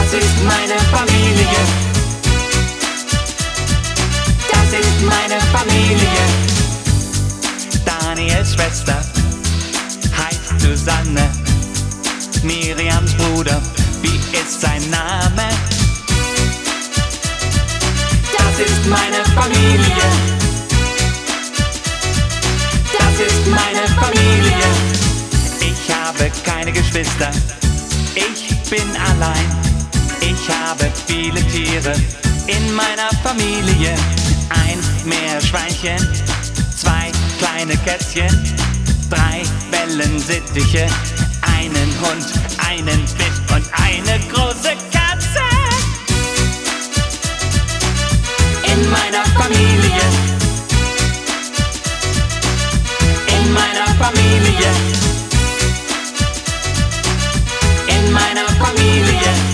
Das ist meine Familie. Das ist meine Familie. Daniels Schwester heißt Susanne. Miriams Bruder, wie ist sein Name? Das ist meine Familie. Das ist meine Familie. Ich habe keine Geschwister, ich bin allein. Ich habe viele Tiere in meiner Familie. Ein Meerschweinchen, 2 kleine Kätzchen, 3 Wellensittiche, einen Hund, einen Fisch und eine große Katze. In meiner Familie. In meiner Familie. In meiner Familie.